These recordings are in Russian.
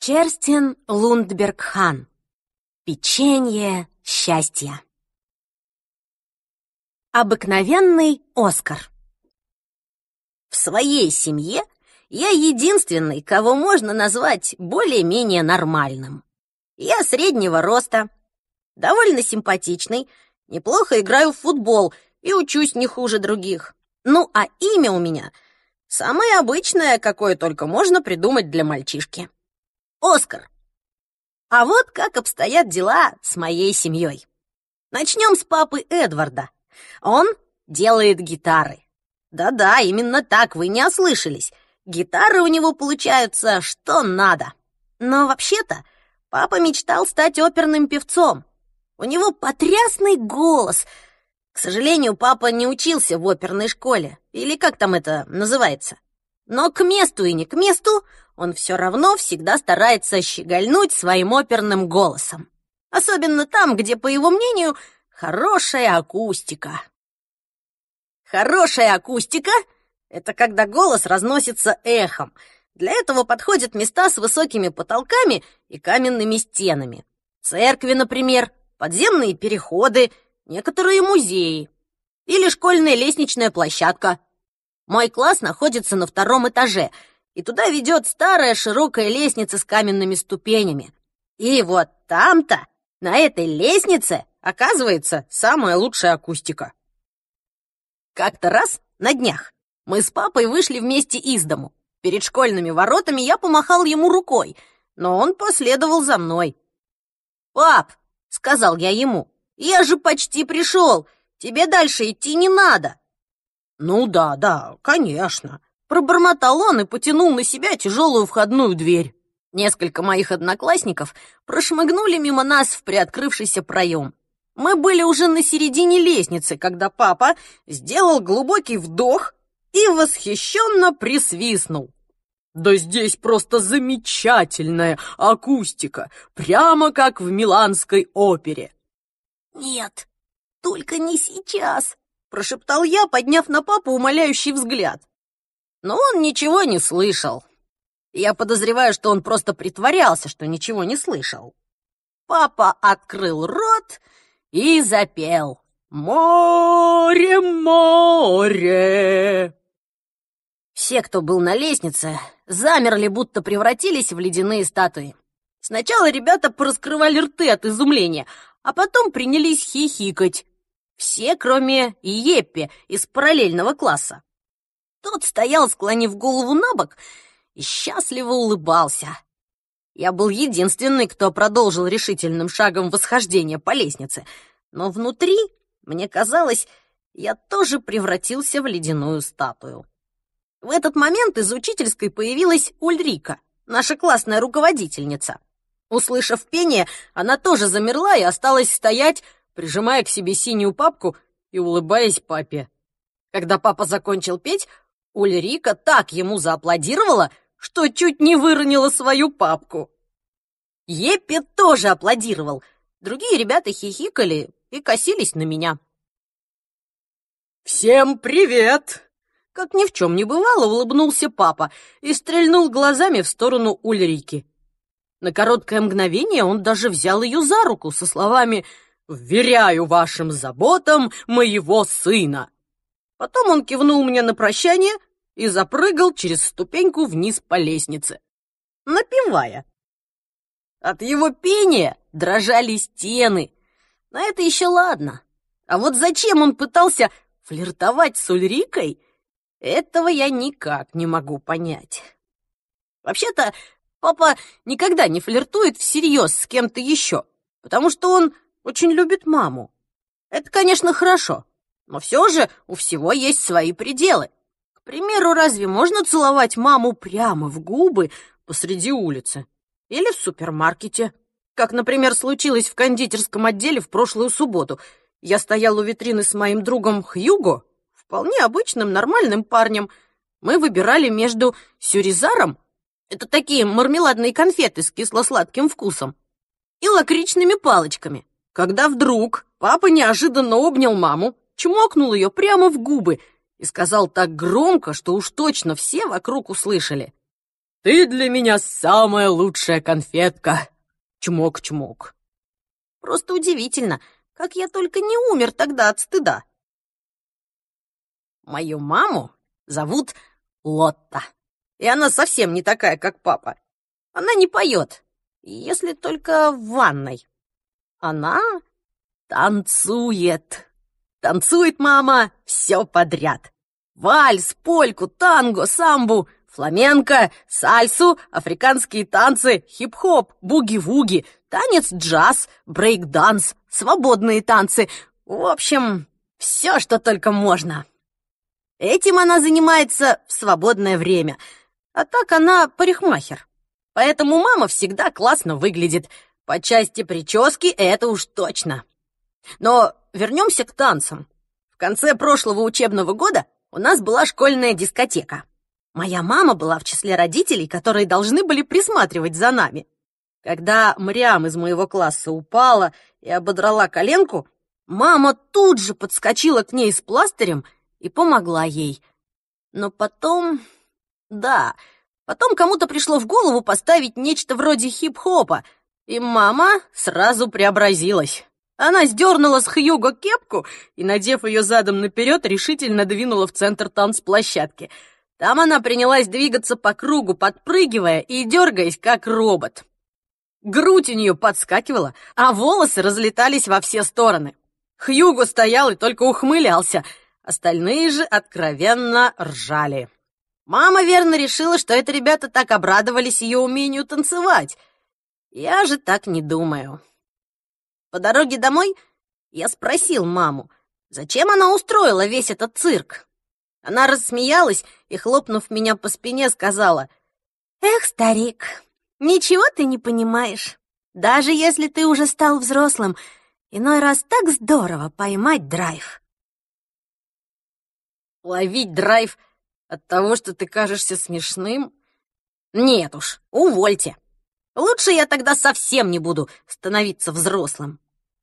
Керстин Лундберг-Хан. Печенье счастья. Обыкновенный Оскар. В своей семье я единственный, кого можно назвать более-менее нормальным. Я среднего роста, довольно симпатичный, неплохо играю в футбол и учусь не хуже других. Ну, а имя у меня самое обычное, какое только можно придумать для мальчишки. Оскар. А вот как обстоят дела с моей семьей. Начнем с папы Эдварда. Он делает гитары. Да-да, именно так, вы не ослышались. Гитары у него получаются что надо. Но вообще-то папа мечтал стать оперным певцом. У него потрясный голос. К сожалению, папа не учился в оперной школе, или как там это называется. Но к месту и не к месту он все равно всегда старается щегольнуть своим оперным голосом. Особенно там, где, по его мнению, хорошая акустика. Хорошая акустика — это когда голос разносится эхом. Для этого подходят места с высокими потолками и каменными стенами. Церкви, например, подземные переходы, некоторые музеи или школьная лестничная площадка. Мой класс находится на 2-м этаже, и туда ведет старая широкая лестница с каменными ступенями. И вот там-то, на этой лестнице, оказывается самая лучшая акустика. Как-то раз, на днях, мы с папой вышли вместе из дому. Перед школьными воротами я помахал ему рукой, но он последовал за мной. «Пап», — сказал я ему, — «я же почти пришел, тебе дальше идти не надо». «Ну да, конечно», — пробормотал он и потянул на себя тяжелую входную дверь. Несколько моих одноклассников прошмыгнули мимо нас в приоткрывшийся проем. Мы были уже на середине лестницы, когда папа сделал глубокий вдох и восхищенно присвистнул. «Да здесь просто замечательная акустика, прямо как в Миланской опере». «Нет, только не сейчас», — прошептал я, подняв на папу умоляющий взгляд. Но он ничего не слышал. Я подозреваю, что он просто притворялся, что ничего не слышал. Папа открыл рот и запел: «Море, море». Все, кто был на лестнице, замерли, будто превратились в ледяные статуи. Сначала ребята пораскрывали рты от изумления, а потом принялись хихикать. Все, кроме Еппи из параллельного класса. Тот стоял, склонив голову набок, и счастливо улыбался. Я был единственный, кто продолжил решительным шагом восхождение по лестнице, но внутри, мне казалось, я тоже превратился в ледяную статую. В этот момент из учительской появилась Ульрика, наша классная руководительница. Услышав пение, она тоже замерла и осталась стоять, прижимая к себе синюю папку и улыбаясь папе. Когда папа закончил петь, Ульрика так ему зааплодировала, что чуть не выронила свою папку. Еппи тоже аплодировал. Другие ребята хихикали и косились на меня. «Всем привет!» Как ни в чем не бывало, улыбнулся папа и стрельнул глазами в сторону Ульрики. На короткое мгновение он даже взял ее за руку со словами «Вверяю вашим заботам моего сына». Потом он кивнул мне на прощание и запрыгал через ступеньку вниз по лестнице, напевая. От его пения дрожали стены. Но это еще ладно. А вот зачем он пытался флиртовать с Ульрикой, этого я никак не могу понять. Вообще-то, папа никогда не флиртует всерьез с кем-то еще, потому что он очень любит маму. Это, конечно, хорошо, но все же у всего есть свои пределы. К примеру, разве можно целовать маму прямо в губы посреди улицы? Или в супермаркете? Как, например, случилось в кондитерском отделе в прошлую субботу. Я стоял у витрины с моим другом Хьюго, вполне обычным, нормальным парнем. Мы выбирали между сюризаром, это такие мармеладные конфеты с кисло-сладким вкусом, и лакричными палочками, когда вдруг папа неожиданно обнял маму, чмокнул ее прямо в губы и сказал так громко, что уж точно все вокруг услышали: Ты для меня самая лучшая конфетка. Чмок-чмок. Просто удивительно, как я только не умер тогда от стыда. Мою маму зовут Лотта, и она совсем не такая, как папа. Она не поет, если только в ванной. Она танцует. Танцует мама все подряд. Вальс, польку, танго, самбу, фламенко, сальсу, африканские танцы, хип-хоп, буги-вуги, танец джаз, брейк-данс, свободные танцы. В общем, все, что только можно. Этим она занимается в свободное время. А так она парикмахер. Поэтому мама всегда классно выглядит. По части прически это уж точно. Но вернемся к танцам. В конце прошлого учебного года у нас была школьная дискотека. Моя мама была в числе родителей, которые должны были присматривать за нами. Когда Мариам из моего класса упала и ободрала коленку, мама тут же подскочила к ней с пластырем и помогла ей. Но потом кому-то пришло в голову поставить нечто вроде хип-хопа, и мама сразу преобразилась. Она сдернула с Хьюго кепку и, надев ее задом наперед, решительно двинула в центр танцплощадки. Там она принялась двигаться по кругу, подпрыгивая и дергаясь, как робот. Грудь у нее подскакивала, а волосы разлетались во все стороны. Хьюго стоял и только ухмылялся, остальные же откровенно ржали. Мама верно решила, что это ребята так обрадовались ее умению танцевать. Я же так не думаю. По дороге домой я спросил маму, зачем она устроила весь этот цирк. Она рассмеялась и, хлопнув меня по спине, сказала: «Эх, старик, ничего ты не понимаешь. Даже если ты уже стал взрослым, иной раз так здорово поймать драйв». Ловить драйв от того, что ты кажешься смешным? Нет уж, увольте. Лучше я тогда совсем не буду становиться взрослым.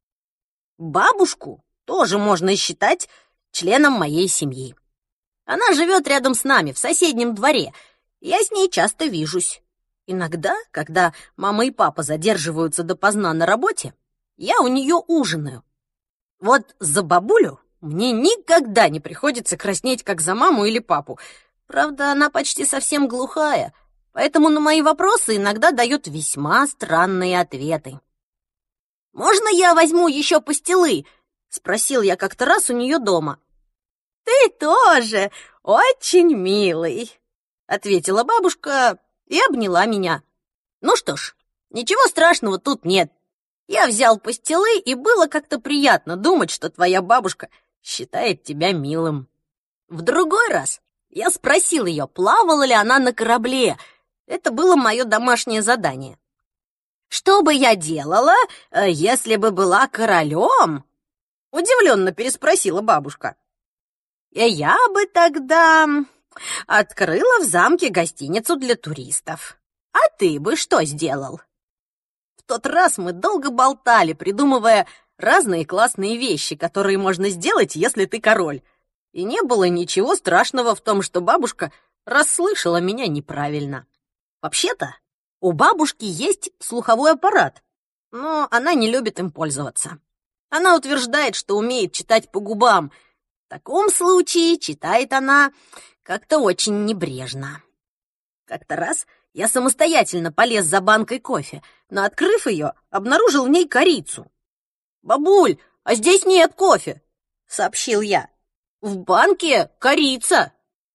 Бабушку тоже можно считать членом моей семьи. Она живет рядом с нами, в соседнем дворе. Я с ней часто вижусь. Иногда, когда мама и папа задерживаются допоздна на работе, я у нее ужинаю. Вот за бабулю мне никогда не приходится краснеть, как за маму или папу. Правда, она почти совсем глухая, поэтому на мои вопросы иногда дает весьма странные ответы. «Можно я возьму еще пастилы?» — спросил я как-то раз у нее дома. «Ты тоже очень милый», — ответила бабушка и обняла меня. Ну что ж, ничего страшного тут нет. Я взял пастилы, и было как-то приятно думать, что твоя бабушка считает тебя милым. В другой раз я спросил ее, плавала ли она на корабле. Это было мое домашнее задание. «Что бы я делала, если бы была королем?» — удивленно переспросила бабушка. «Я бы тогда открыла в замке гостиницу для туристов. А ты бы что сделал?» В тот раз мы долго болтали, придумывая разные классные вещи, которые можно сделать, если ты король. И не было ничего страшного в том, что бабушка расслышала меня неправильно. Вообще-то, у бабушки есть слуховой аппарат, но она не любит им пользоваться. Она утверждает, что умеет читать по губам. В таком случае читает она как-то очень небрежно. Как-то раз я самостоятельно полез за банкой кофе, но, открыв ее, обнаружил в ней корицу. «Бабуль, а здесь нет кофе», — сообщил я. «В банке корица».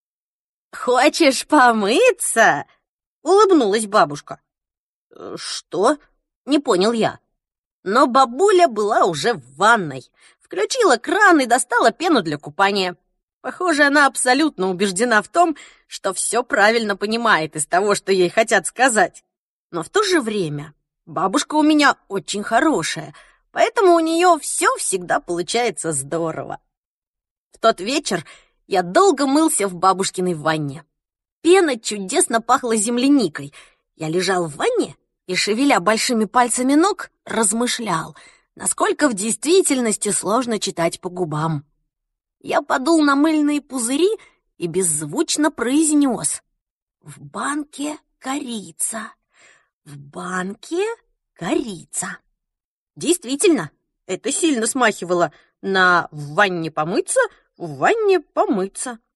«Хочешь помыться?» — улыбнулась бабушка. «Что?» — не понял я. Но бабуля была уже в ванной. Включила кран и достала пену для купания. Похоже, она абсолютно убеждена в том, что все правильно понимает из того, что ей хотят сказать. Но в то же время бабушка у меня очень хорошая, поэтому у нее все всегда получается здорово. В тот вечер я долго мылся в бабушкиной ванне. Пена чудесно пахла земляникой. Я лежал в ванне и, шевеля большими пальцами ног, размышлял, насколько в действительности сложно читать по губам. Я подул на мыльные пузыри и беззвучно произнес: «В банке корица. В банке корица. Действительно, это сильно смахивало на «в ванне помыться, в ванне помыться».